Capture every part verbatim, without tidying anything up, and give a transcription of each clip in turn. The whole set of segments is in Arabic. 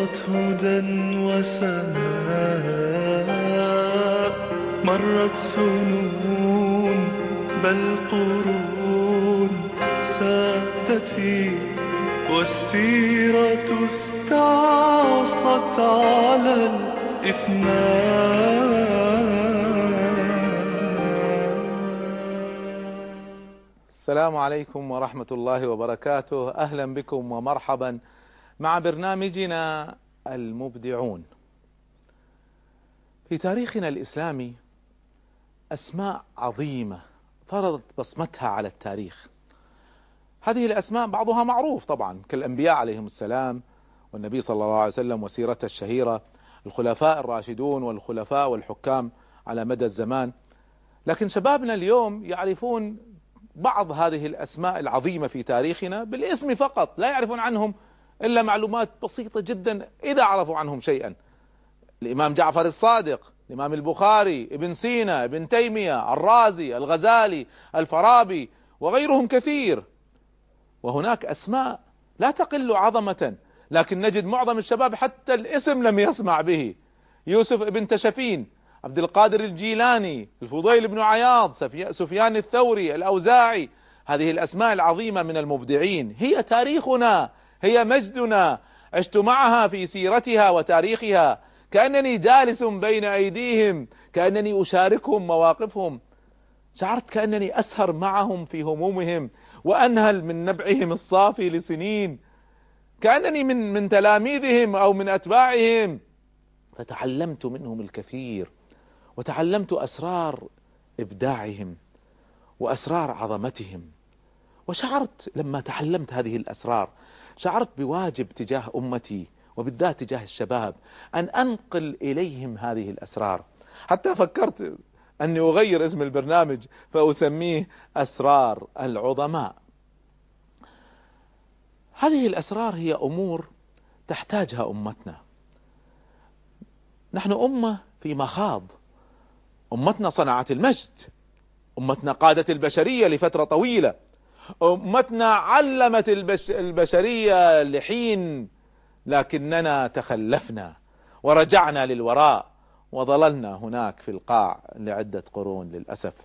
أعطت هدى وسماء، مرت سنون بل قرون سادتي، والسيرة استعصت على الإفناء. السلام عليكم ورحمة الله وبركاته. أهلا بكم ومرحبا مع برنامجنا المبدعون. في تاريخنا الإسلامي أسماء عظيمة فرضت بصمتها على التاريخ. هذه الأسماء بعضها معروف طبعا كالأنبياء عليهم السلام والنبي صلى الله عليه وسلم وسيرته الشهيرة، الخلفاء الراشدون والخلفاء والحكام على مدى الزمان. لكن شبابنا اليوم يعرفون بعض هذه الأسماء العظيمة في تاريخنا بالاسم فقط، لا يعرفون عنهم إلا معلومات بسيطة جدا إذا عرفوا عنهم شيئا. الإمام جعفر الصادق، الإمام البخاري، ابن سينا، ابن تيمية، الرازي، الغزالي، الفارابي وغيرهم كثير. وهناك أسماء لا تقل عظمة لكن نجد معظم الشباب حتى الاسم لم يسمع به: يوسف ابن تشفين، عبد القادر الجيلاني، الفضيل بن عياض، سفيان الثوري، الأوزاعي. هذه الأسماء العظيمة من المبدعين هي تاريخنا، هي مجدنا. عشت معها في سيرتها وتاريخها كأنني جالس بين أيديهم، كأنني أشاركهم مواقفهم. شعرت كأنني أسهر معهم في همومهم وأنهل من نبعهم الصافي لسنين، كأنني من من تلاميذهم أو من أتباعهم. فتعلمت منهم الكثير وتعلمت أسرار إبداعهم وأسرار عظمتهم. وشعرت لما تعلمت هذه الأسرار شعرت بواجب تجاه أمتي وبالذات تجاه الشباب أن أنقل إليهم هذه الأسرار. حتى فكرت أني أغير اسم البرنامج فأسميه أسرار العظماء. هذه الأسرار هي أمور تحتاجها أمتنا. نحن أمة في مخاض، أمتنا صنعت المجد، أمتنا قادت البشرية لفترة طويلة، أمتنا علمت البش البشرية لحين، لكننا تخلفنا ورجعنا للوراء وظللنا هناك في القاع لعدة قرون للأسف.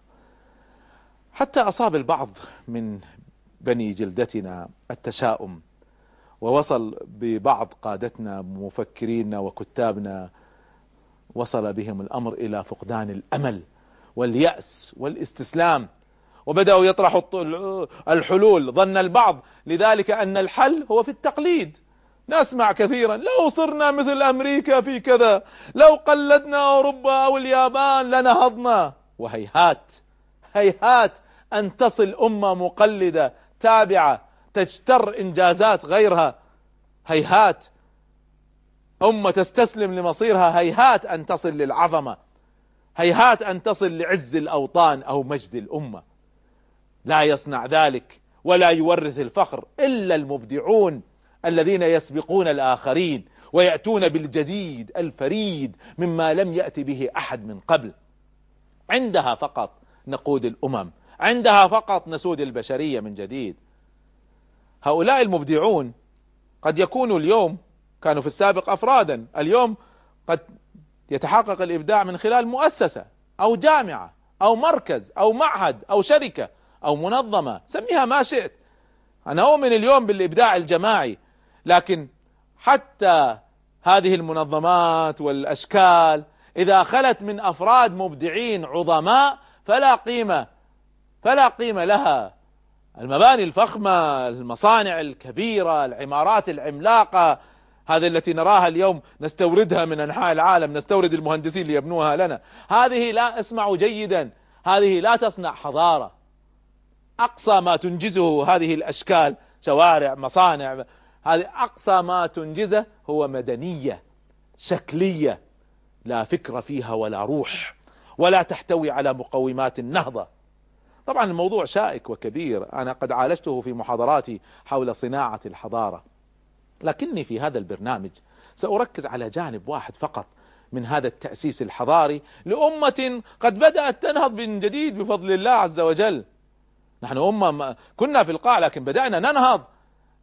حتى أصاب البعض من بني جلدتنا التشاؤم، ووصل ببعض قادتنا مفكرينا وكتابنا وصل بهم الأمر إلى فقدان الأمل واليأس والاستسلام، وبدأوا يطرحوا الحلول. ظن البعض لذلك أن الحل هو في التقليد. نسمع كثيرا: لو صرنا مثل أمريكا في كذا، لو قلدنا أوروبا أو اليابان لنهضنا. وهيهات هيهات أن تصل أمة مقلدة تابعة تجتر إنجازات غيرها، هيهات أمة تستسلم لمصيرها، هيهات أن تصل للعظمة، هيهات أن تصل لعز الأوطان أو مجد الأمة. لا يصنع ذلك ولا يورث الفخر إلا المبدعون الذين يسبقون الآخرين ويأتون بالجديد الفريد مما لم يأتي به أحد من قبل. عندها فقط نقود الأمم، عندها فقط نسود البشرية من جديد. هؤلاء المبدعون قد يكونوا اليوم، كانوا في السابق أفرادا، اليوم قد يتحقق الإبداع من خلال مؤسسة أو جامعة أو مركز أو معهد أو شركة أو منظمة، سميها ما شئت. أنا أؤمن اليوم بالإبداع الجماعي، لكن حتى هذه المنظمات والأشكال إذا خلت من أفراد مبدعين عظماء فلا قيمة فلا قيمة لها. المباني الفخمة، المصانع الكبيرة، العمارات العملاقة، هذه التي نراها اليوم نستوردها من أنحاء العالم، نستورد المهندسين ليبنوها لنا، هذه لا اسمعوا جيدا، هذه لا تصنع حضارة. أقصى ما تنجزه هذه الأشكال، شوارع، مصانع، هذه أقصى ما تنجزه هو مدنية شكلية لا فكرة فيها ولا روح، ولا تحتوي على مقومات النهضة. طبعا الموضوع شائك وكبير، أنا قد عالجته في محاضراتي حول صناعة الحضارة، لكني في هذا البرنامج سأركز على جانب واحد فقط من هذا التأسيس الحضاري لأمة قد بدأت تنهض من جديد بفضل الله عز وجل. نحن أمة كنا في القاع لكن بدأنا ننهض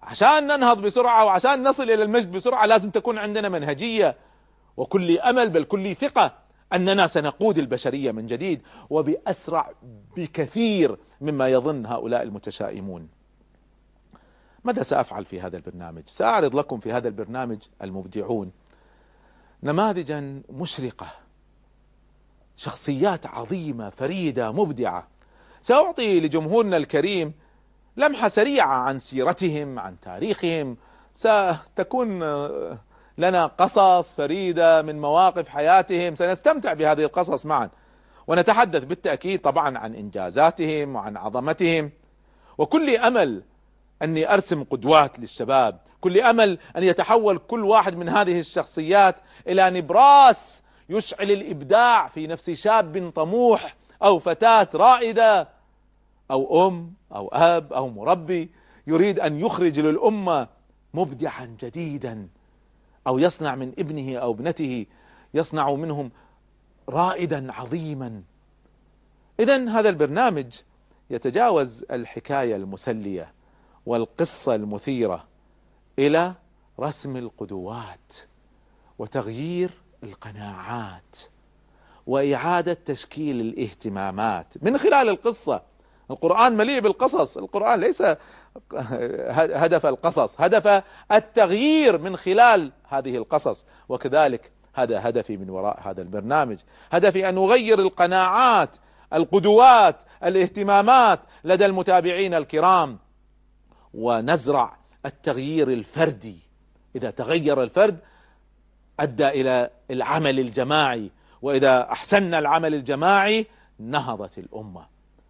عشان ننهض بسرعة وعشان نصل إلى المجد بسرعة لازم تكون عندنا منهجية، وكل أمل بل كل ثقة أننا سنقود البشرية من جديد وبأسرع بكثير مما يظن هؤلاء المتشائمون. ماذا سأفعل في هذا البرنامج؟ سأعرض لكم في هذا البرنامج المبدعون نماذجا مشرقة، شخصيات عظيمة فريدة مبدعة. سأعطي لجمهورنا الكريم لمحة سريعة عن سيرتهم، عن تاريخهم. ستكون لنا قصص فريدة من مواقف حياتهم، سنستمتع بهذه القصص معا، ونتحدث بالتأكيد طبعا عن إنجازاتهم وعن عظمتهم. وكل أمل أني أرسم قدوات للشباب، كل أمل أن يتحول كل واحد من هذه الشخصيات إلى نبراس يشعل الإبداع في نفس شاب طموح أو فتاة رائدة أو أم أو أب أو مربي يريد أن يخرج للأمة مبدعا جديدا، أو يصنع من ابنه أو ابنته، يصنع منهم رائدا عظيما. إذن هذا البرنامج يتجاوز الحكاية المسلية والقصة المثيرة إلى رسم القدوات وتغيير القناعات وإعادة تشكيل الاهتمامات من خلال القصة. القرآن مليء بالقصص، القرآن ليس هدف القصص، هدف التغيير من خلال هذه القصص. وكذلك هذا هدفي من وراء هذا البرنامج، هدفي أن نغير القناعات، القدوات، الاهتمامات لدى المتابعين الكرام، ونزرع التغيير الفردي. إذا تغير الفرد أدى إلى العمل الجماعي، وإذا أحسننا العمل الجماعي نهضت الأمة.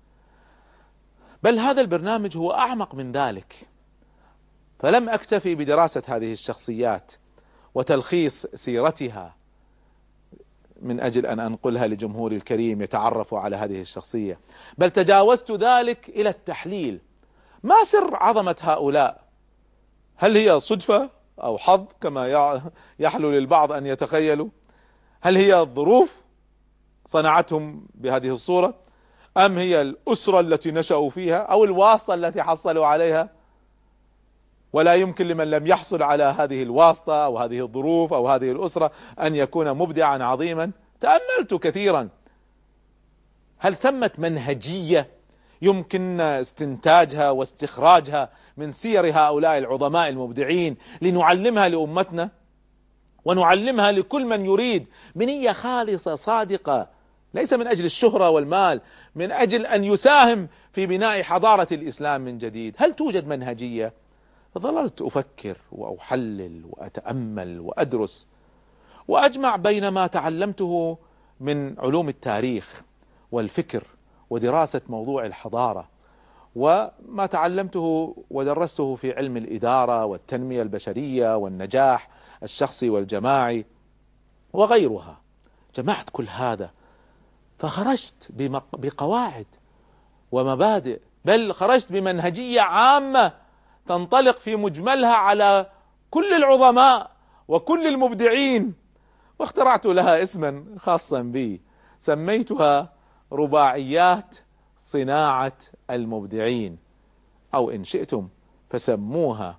بل هذا البرنامج هو أعمق من ذلك، فلم أكتفي بدراسة هذه الشخصيات وتلخيص سيرتها من أجل أن أنقلها لجمهوري الكريم يتعرفوا على هذه الشخصية، بل تجاوزت ذلك إلى التحليل. ما سر عظمة هؤلاء؟ هل هي صدفة أو حظ كما يحلو للبعض أن يتخيلوا؟ هل هي الظروف صنعتهم بهذه الصورة؟ أم هي الأسرة التي نشأوا فيها أو الواسطة التي حصلوا عليها؟ ولا يمكن لمن لم يحصل على هذه الواسطة أو هذه الظروف أو هذه الأسرة أن يكون مبدعا عظيما. تأملت كثيرا، هل ثمة منهجية يمكن استنتاجها واستخراجها من سير هؤلاء العظماء المبدعين لنعلمها لأمتنا ونعلمها لكل من يريد بنية خالصة صادقة، ليس من أجل الشهرة والمال، من أجل أن يساهم في بناء حضارة الإسلام من جديد؟ هل توجد منهجية؟ فظللت أفكر وأحلل وأتأمل وأدرس وأجمع بين ما تعلمته من علوم التاريخ والفكر ودراسة موضوع الحضارة، وما تعلمته ودرسته في علم الإدارة والتنمية البشرية والنجاح الشخصي والجماعي وغيرها. جمعت كل هذا فخرجت بقواعد ومبادئ، بل خرجت بمنهجية عامة تنطلق في مجملها على كل العظماء وكل المبدعين، واخترعت لها اسما خاصا بي، سميتها رباعيات صناعة المبدعين، أو إن شئتم فسموها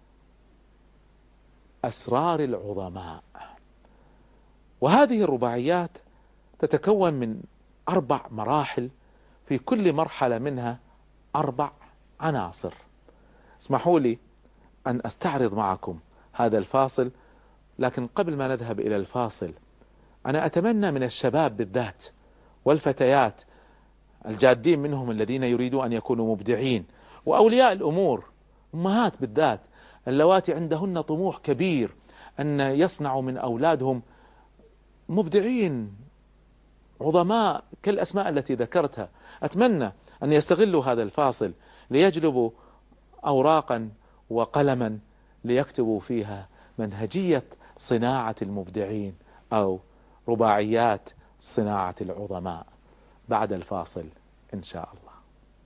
أسرار العظماء. وهذه الرباعيات تتكون من أربع مراحل، في كل مرحلة منها أربع عناصر. اسمحوا لي أن أستعرض معكم هذا الفاصل، لكن قبل ما نذهب إلى الفاصل أنا أتمنى من الشباب بالذات والفتيات الجادين منهم الذين يريدون أن يكونوا مبدعين، وأولياء الأمور أمهات بالذات اللواتي عندهن طموح كبير أن يصنعوا من أولادهم مبدعين عظماء كالأسماء التي ذكرتها. أتمنى أن يستغلوا هذا الفاصل ليجلبوا أوراقا وقلما ليكتبوا فيها منهجية صناعة المبدعين أو رباعيات صناعة العظماء. بعد الفاصل إن شاء الله.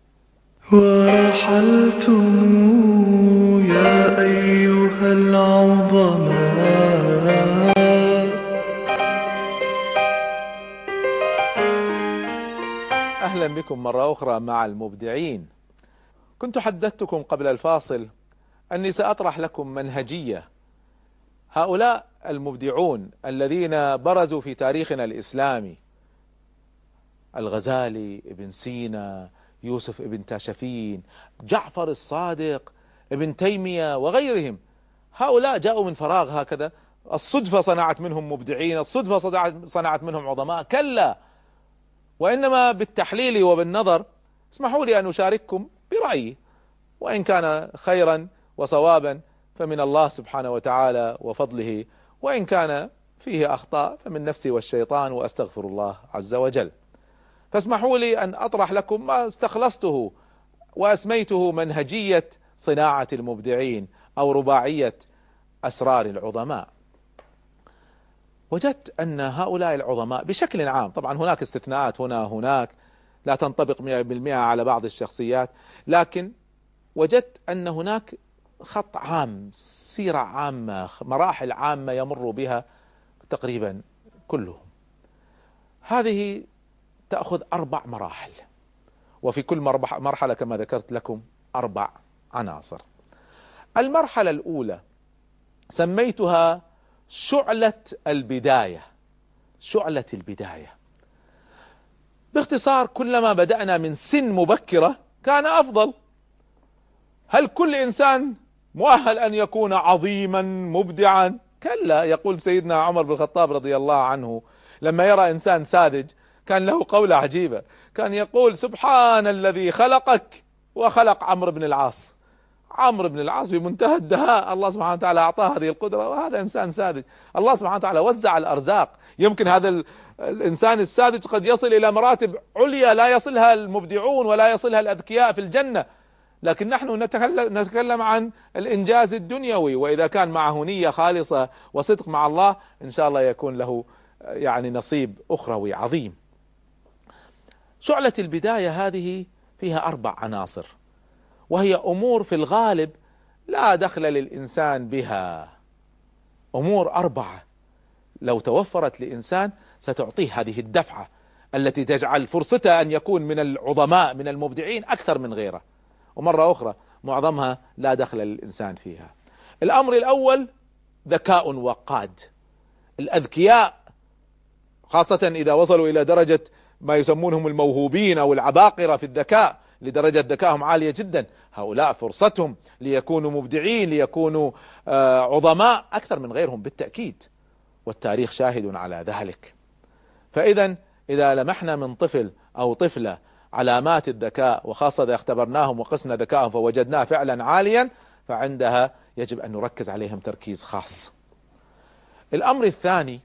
ورحلتم يا أيها العظماء، أهلا بكم مرة أخرى مع المبدعين. كنت حدثتكم قبل الفاصل أني سأطرح لكم منهجية. هؤلاء المبدعون الذين برزوا في تاريخنا الإسلامي، الغزالي، ابن سينا، يوسف ابن تاشفين، جعفر الصادق، ابن تيمية وغيرهم، هؤلاء جاءوا من فراغ هكذا؟ الصدفة صنعت منهم مبدعين؟ الصدفة صنعت منهم عظماء؟ كلا، وإنما بالتحليل وبالنظر. اسمحوا لي أن أشارككم برأيي، وإن كان خيرا وصوابا فمن الله سبحانه وتعالى وفضله، وإن كان فيه أخطاء فمن نفسي والشيطان، وأستغفر الله عز وجل. فاسمحوا لي أن أطرح لكم ما استخلصته وأسميته منهجية صناعة المبدعين، أو رباعية أسرار العظماء. وجدت أن هؤلاء العظماء بشكل عام، طبعا هناك استثناءات هنا هناك لا تنطبق مئة بالمئة على بعض الشخصيات، لكن وجدت أن هناك خط عام، سيرة عامة، مراحل عامة يمر بها تقريبا كلهم. هذه تأخذ أربع مراحل، وفي كل مرحلة كما ذكرت لكم أربع عناصر. المرحلة الأولى سميتها شعلة البداية. شعلة البداية باختصار، كلما بدأنا من سن مبكرة كان أفضل. هل كل إنسان مؤهل أن يكون عظيما مبدعا؟ كلا. يقول سيدنا عمر بن الخطاب رضي الله عنه لما يرى إنسان ساذج كان له قولة عجيبة، كان يقول: سبحان الذي خلقك وخلق عمرو بن العاص. عمرو بن العاص بمنتهى الدهاء، الله سبحانه وتعالى أعطاه هذه القدرة، وهذا إنسان ساذج. الله سبحانه وتعالى وزع الأرزاق، يمكن هذا الإنسان الساذج قد يصل إلى مراتب عليا لا يصلها المبدعون ولا يصلها الأذكياء في الجنة، لكن نحن نتكلم, نتكلم عن الإنجاز الدنيوي، وإذا كان معه نية خالصة وصدق مع الله إن شاء الله يكون له يعني نصيب أخروي عظيم. شعلة البداية هذه فيها أربع عناصر، وهي أمور في الغالب لا دخل للإنسان بها. أمور أربعة لو توفرت لإنسان ستعطيه هذه الدفعة التي تجعل فرصته أن يكون من العظماء من المبدعين أكثر من غيره، ومرة أخرى معظمها لا دخل للإنسان فيها. الأمر الأول ذكاء وقاد. الأذكياء خاصة إذا وصلوا إلى درجة ما يسمونهم الموهوبين أو العباقرة في الذكاء، لدرجة ذكائهم عالية جدا، هؤلاء فرصتهم ليكونوا مبدعين، ليكونوا عظماء أكثر من غيرهم بالتأكيد، والتاريخ شاهد على ذلك. فإذا إذا لمحنا من طفل أو طفلة علامات الذكاء، وخاصة إذا اختبرناهم وقسنا ذكائهم فوجدناه فعلا عاليا، فعندها يجب أن نركز عليهم تركيز خاص. الأمر الثاني،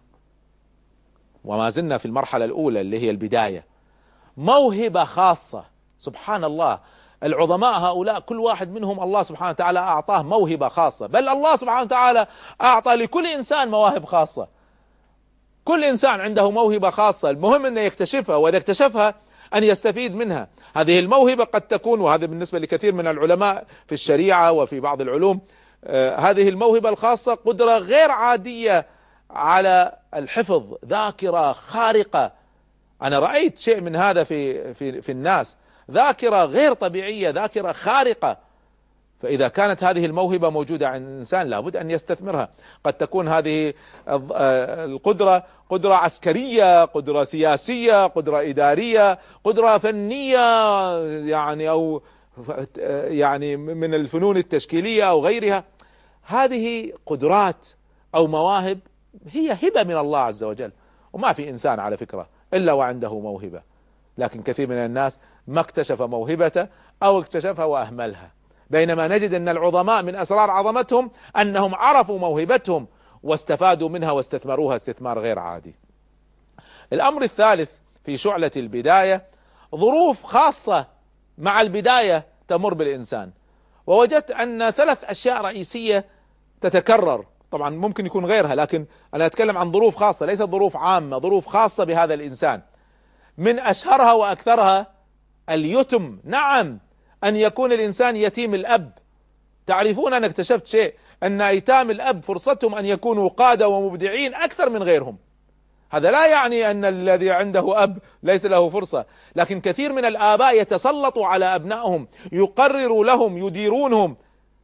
وما زلنا في المرحلة الأولى اللي هي البداية، موهبة خاصة. سبحان الله، العظماء هؤلاء كل واحد منهم الله سبحانه وتعالى أعطاه موهبة خاصة، بل الله سبحانه وتعالى أعطى لكل إنسان مواهب خاصة. كل إنسان عنده موهبة خاصة، المهم أن يكتشفها، وإذا اكتشفها أن يستفيد منها. هذه الموهبة قد تكون، وهذا بالنسبة لكثير من العلماء في الشريعة وفي بعض العلوم، آه هذه الموهبة الخاصة قدرة غير عادية على الحفظ، ذاكرة خارقة. أنا رأيت شيء من هذا في في في الناس، ذاكرة غير طبيعية، ذاكرة خارقة. فإذا كانت هذه الموهبة موجودة عند الإنسان لابد أن يستثمرها. قد تكون هذه القدرة قدرة عسكرية، قدرة سياسية، قدرة إدارية، قدرة فنية، يعني أو يعني من الفنون التشكيلية أو غيرها. هذه قدرات أو مواهب هي هبة من الله عز وجل، وما في إنسان على فكرة إلا وعنده موهبة، لكن كثير من الناس ما اكتشف موهبته أو اكتشفها وأهملها. بينما نجد أن العظماء من أسرار عظمتهم أنهم عرفوا موهبتهم واستفادوا منها واستثمروها استثمار غير عادي. الأمر الثالث في شعلة البداية، ظروف خاصة مع البداية تمر بالإنسان، ووجدت أن ثلاث أشياء رئيسية تتكرر. طبعا ممكن يكون غيرها، لكن أنا أتكلم عن ظروف خاصة، ليست ظروف عامة، ظروف خاصة بهذا الإنسان. من أشهرها وأكثرها اليتم. نعم، أن يكون الإنسان يتيم الأب. تعرفون أنا اكتشفت شيء، أن أيتام الأب فرصتهم أن يكونوا قادة ومبدعين أكثر من غيرهم. هذا لا يعني أن الذي عنده أب ليس له فرصة، لكن كثير من الآباء يتسلطوا على أبنائهم، يقرروا لهم، يديرونهم،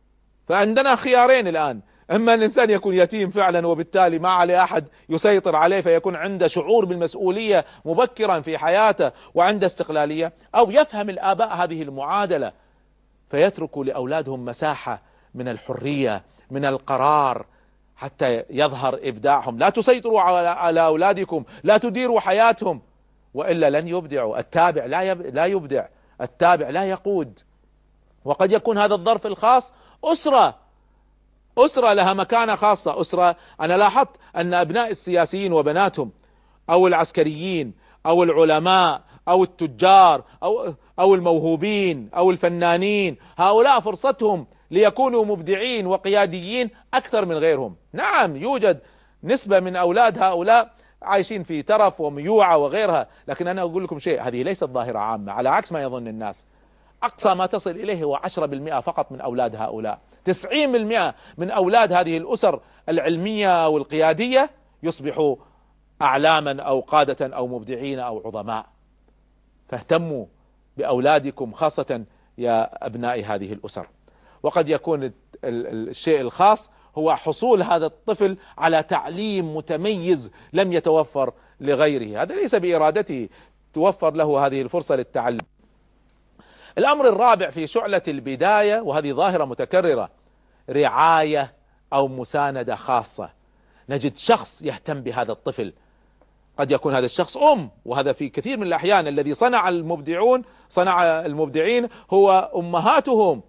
فعندنا خيارين الآن: إما الإنسان يكون يتيم فعلا وبالتالي ما عليه أحد يسيطر عليه فيكون عنده شعور بالمسؤولية مبكرا في حياته وعنده استقلالية، أو يفهم الآباء هذه المعادلة فيتركوا لأولادهم مساحة من الحرية من القرار حتى يظهر إبداعهم. لا تسيطروا على أولادكم، لا تديروا حياتهم، وإلا لن يبدعوا. التابع لا يب... لا يبدع، التابع لا يقود. وقد يكون هذا الظرف الخاص أسرة أسرة لها مكانة خاصة. أسرة، أنا لاحظت أن أبناء السياسيين وبناتهم أو العسكريين أو العلماء أو التجار أو أو الموهوبين أو الفنانين، هؤلاء فرصتهم ليكونوا مبدعين وقياديين أكثر من غيرهم. نعم، يوجد نسبة من أولاد هؤلاء عايشين في ترف وميوعة وغيرها، لكن أنا أقول لكم شيء: هذه ليست ظاهرة عامة على عكس ما يظن الناس. أقصى ما تصل إليه هو عشرة بالمئة فقط من أولاد هؤلاء. تسعين بالمئة من أولاد هذه الأسر العلمية والقيادية يصبحوا أعلاما أو قادة أو مبدعين أو عظماء. فاهتموا بأولادكم خاصة يا أبناء هذه الأسر. وقد يكون الشيء الخاص هو حصول هذا الطفل على تعليم متميز لم يتوفر لغيره، هذا ليس بإرادته، توفر له هذه الفرصة للتعلم. الأمر الرابع في شعلة البداية، وهذه ظاهرة متكررة: رعاية أو مساندة خاصة. نجد شخص يهتم بهذا الطفل، قد يكون هذا الشخص أم، وهذا في كثير من الأحيان الذي صنع المبدعون صنع المبدعين هو أمهاتهم.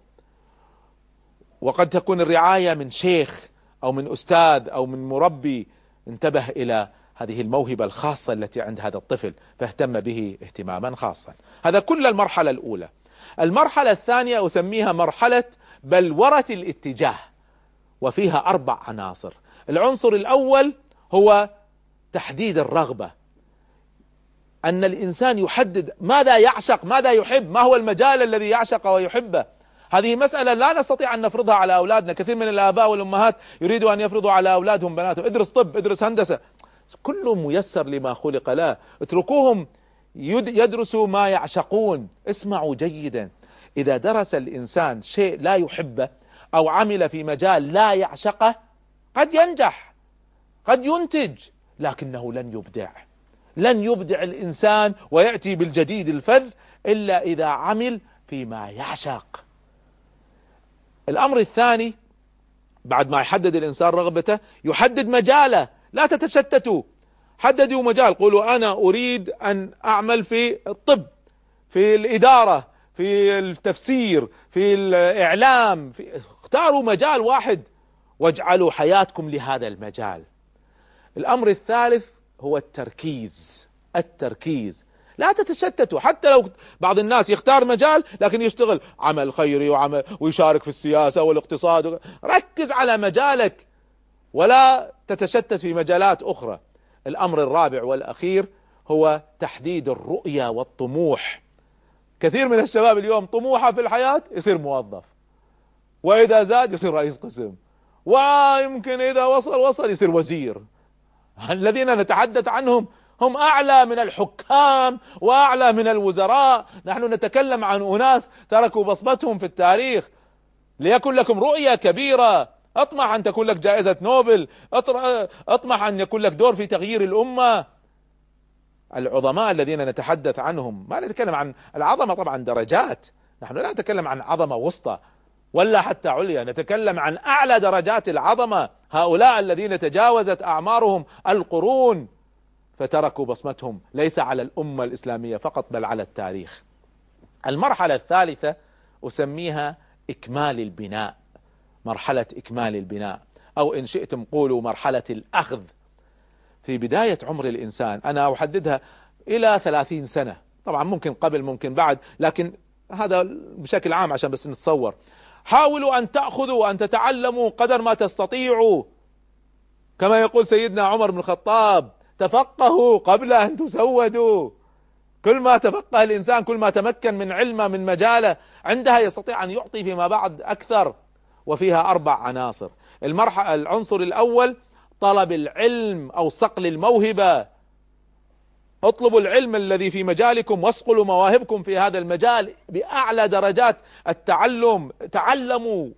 وقد تكون الرعاية من شيخ أو من أستاذ أو من مربي انتبه إلى هذه الموهبة الخاصة التي عند هذا الطفل فاهتم به اهتماما خاصا. هذا كل المرحلة الأولى. المرحلة الثانية أسميها مرحلة بلورة الاتجاه، وفيها أربع عناصر. العنصر الأول هو تحديد الرغبة، أن الإنسان يحدد ماذا يعشق، ماذا يحب، ما هو المجال الذي يعشق ويحبه. هذه مسألة لا نستطيع أن نفرضها على أولادنا. كثير من الآباء والأمهات يريدوا أن يفرضوا على أولادهم بناتهم: ادرس طب، ادرس هندسة. كل ميسر لما خلق له، اتركوهم يدرسوا ما يعشقون. اسمعوا جيدا: إذا درس الإنسان شيء لا يحبه أو عمل في مجال لا يعشقه قد ينجح، قد ينتج، لكنه لن يبدع. لن يبدع الإنسان ويأتي بالجديد الفذ إلا إذا عمل فيما يعشق. الأمر الثاني، بعد ما يحدد الإنسان رغبته يحدد مجاله. لا تتشتتوا، حددوا مجال. قولوا: أنا أريد أن أعمل في الطب، في الإدارة، في التفسير، في الإعلام، في... اختاروا مجال واحد واجعلوا حياتكم لهذا المجال. الأمر الثالث هو التركيز. التركيز، لا تتشتتوا. حتى لو بعض الناس يختار مجال لكن يشتغل عمل خيري وعمل ويشارك في السياسة والاقتصاد، ركز على مجالك ولا تتشتت في مجالات أخرى. الأمر الرابع والأخير هو تحديد الرؤية والطموح. كثير من الشباب اليوم طموحه في الحياة يصير موظف، وإذا زاد يصير رئيس قسم، ويمكن إذا وصل وصل يصير وزير. الذين نتحدث عنهم هم أعلى من الحكام وأعلى من الوزراء. نحن نتكلم عن أناس تركوا بصمتهم في التاريخ. ليكن لكم رؤية كبيرة، اطمح أن تكون لك جائزة نوبل، اطمح أن يكون لك دور في تغيير الأمة. العظماء الذين نتحدث عنهم ما نتكلم عن العظمة، طبعا درجات، نحن لا نتكلم عن عظمة وسطى ولا حتى عليا، نتكلم عن أعلى درجات العظمة. هؤلاء الذين تجاوزت أعمارهم القرون فتركوا بصمتهم ليس على الأمة الإسلامية فقط بل على التاريخ. المرحلة الثالثة أسميها إكمال البناء، مرحلة إكمال البناء، أو إن شئتم قولوا مرحلة الأخذ. في بداية عمر الإنسان أنا أحددها إلى ثلاثين سنة، طبعا ممكن قبل ممكن بعد، لكن هذا بشكل عام عشان بس نتصور. حاولوا أن تأخذوا وأن تتعلموا قدر ما تستطيعوا، كما يقول سيدنا عمر بن الخطاب: تفقهوا قبل أن تسودوا. كل ما تفقه الإنسان كل ما تمكن من علمه من مجاله، عندها يستطيع أن يعطي فيما بعد أكثر. وفيها أربع عناصر. المرحلة العنصر الأول طلب العلم أو صقل الموهبة. اطلبوا العلم الذي في مجالكم واصقلوا مواهبكم في هذا المجال بأعلى درجات التعلم. تعلموا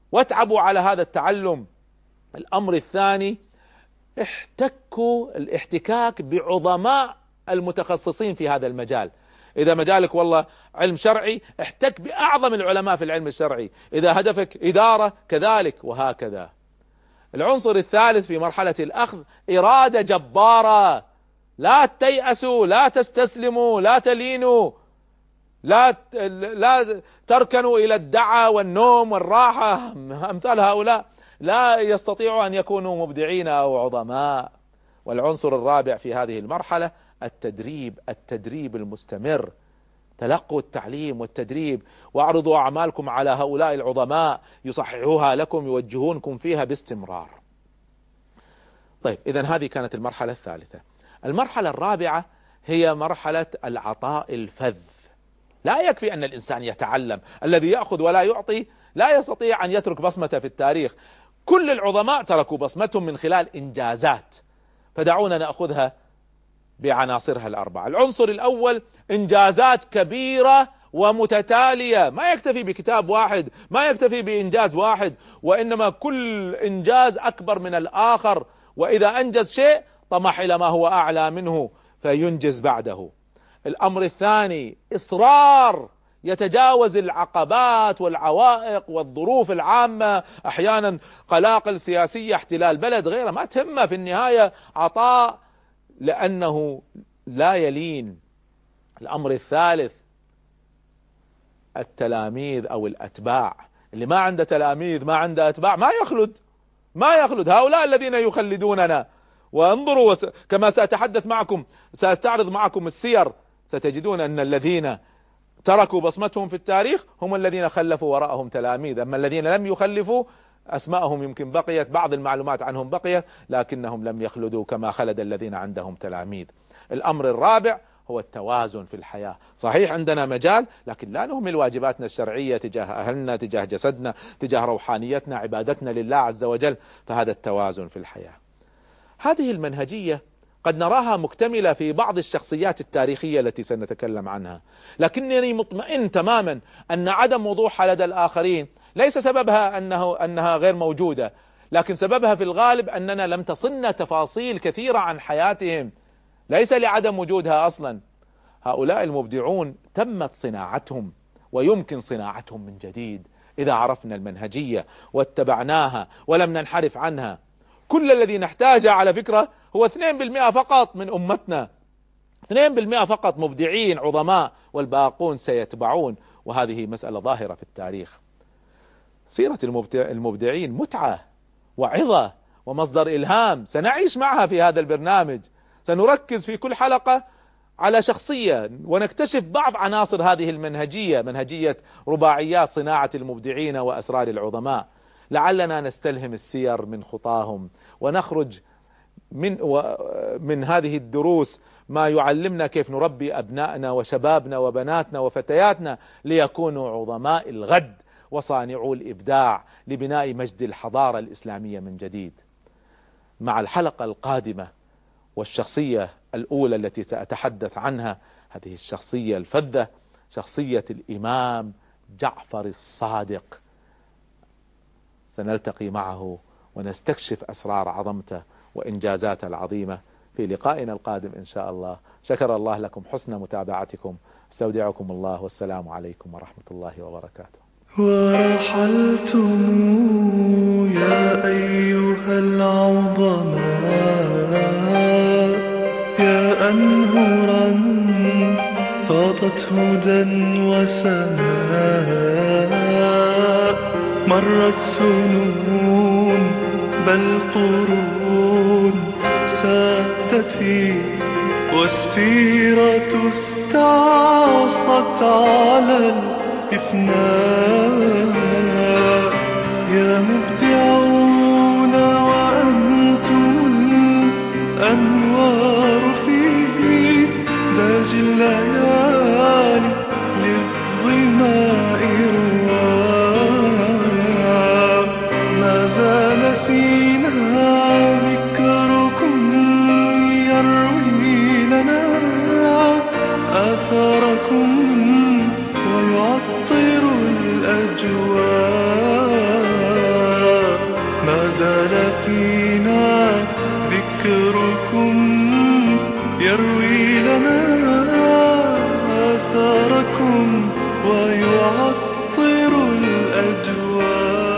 واتعبوا على هذا التعلم. الأمر الثاني، احتكوا الاحتكاك بعظماء المتخصصين في هذا المجال. إذا مجالك والله علم شرعي، احتك بأعظم العلماء في العلم الشرعي. إذا هدفك إدارة كذلك، وهكذا. العنصر الثالث في مرحلة الأخذ، إرادة جبارة. لا تيأسوا، لا تستسلموا، لا تلينوا، لا لا تركنوا إلى الدعة والنوم والراحة. أمثال هؤلاء لا يستطيعوا أن يكونوا مبدعين أو عظماء. والعنصر الرابع في هذه المرحلة، التدريب، التدريب المستمر. تلقوا التعليم والتدريب، واعرضوا أعمالكم على هؤلاء العظماء يصححوها لكم، يوجهونكم فيها باستمرار. طيب، إذن هذه كانت المرحلة الثالثة. المرحلة الرابعة هي مرحلة العطاء الفذ. لا يكفي أن الإنسان يتعلم. الذي يأخذ ولا يعطي لا يستطيع أن يترك بصمته في التاريخ. كل العظماء تركوا بصمتهم من خلال إنجازات، فدعونا نأخذها بعناصرها الأربعة. العنصر الأول، إنجازات كبيرة ومتتالية. ما يكتفي بكتاب واحد، ما يكتفي بإنجاز واحد، وإنما كل إنجاز أكبر من الآخر. وإذا أنجز شيء طمح إلى ما هو أعلى منه فينجز بعده. الأمر الثاني، إصرار يتجاوز العقبات والعوائق والظروف العامة، أحيانا قلاقل سياسية، احتلال بلد، غيره، ما تهمه. في النهاية عطاء لأنه لا يلين. الأمر الثالث، التلاميذ أو الأتباع. اللي ما عنده تلاميذ، ما عنده أتباع، ما يخلد، ما يخلد. هؤلاء الذين يخلدوننا. وانظروا، كما سأتحدث معكم، سأستعرض معكم السير، ستجدون أن الذين تركوا بصمتهم في التاريخ هم الذين خلفوا وراءهم تلاميذ. أما الذين لم يخلفوا أسماءهم يمكن بقيت، بعض المعلومات عنهم بقيت، لكنهم لم يخلدوا كما خلد الذين عندهم تلاميذ. الأمر الرابع هو التوازن في الحياة. صحيح عندنا مجال، لكن لا نهمل واجباتنا الشرعية تجاه أهلنا، تجاه جسدنا، تجاه روحانيتنا، عبادتنا لله عز وجل. فهذا التوازن في الحياة. هذه المنهجية قد نراها مكتملة في بعض الشخصيات التاريخية التي سنتكلم عنها، لكنني مطمئن تماما أن عدم وضوحها لدى الآخرين ليس سببها أنه أنها غير موجودة، لكن سببها في الغالب أننا لم تصلنا تفاصيل كثيرة عن حياتهم، ليس لعدم وجودها أصلا. هؤلاء المبدعون تمت صناعتهم، ويمكن صناعتهم من جديد إذا عرفنا المنهجية واتبعناها ولم ننحرف عنها. كل الذي نحتاجه على فكرة هو اثنين بالمئة فقط من أمتنا، اثنين بالمئة فقط مبدعين عظماء، والباقون سيتبعون. وهذه مسألة ظاهرة في التاريخ. سيرة المبدعين متعة وعظة ومصدر إلهام، سنعيش معها في هذا البرنامج. سنركز في كل حلقة على شخصية ونكتشف بعض عناصر هذه المنهجية، منهجية رباعيات صناعة المبدعين وأسرار العظماء. لعلنا نستلهم السير من خطاهم، ونخرج من من هذه الدروس ما يعلمنا كيف نربي أبنائنا وشبابنا وبناتنا وفتياتنا ليكونوا عظماء الغد وصانعوا الإبداع لبناء مجد الحضارة الإسلامية من جديد. مع الحلقة القادمة والشخصية الأولى التي سأتحدث عنها، هذه الشخصية الفذة، شخصية الإمام جعفر الصادق. سنلتقي معه ونستكشف أسرار عظمته وإنجازاته العظيمة في لقائنا القادم إن شاء الله. شكر الله لكم حسن متابعتكم، استودعكم الله، والسلام عليكم ورحمة الله وبركاته. ورحلتم يا أيها العظماء، يا أنهرا فاضت هدى وسماء. مرت سنون بل قرون سادتي، والسيرة استعصت على الإفناء. يا مبدعون وأنتم الأنوار في داج الليالي للظماء رواء. ما زال فينا ذكركم يروي لنا آثاركم ويعطر الأجواء. ذكركم يروي لنا آثاركم ويعطر الأجواء.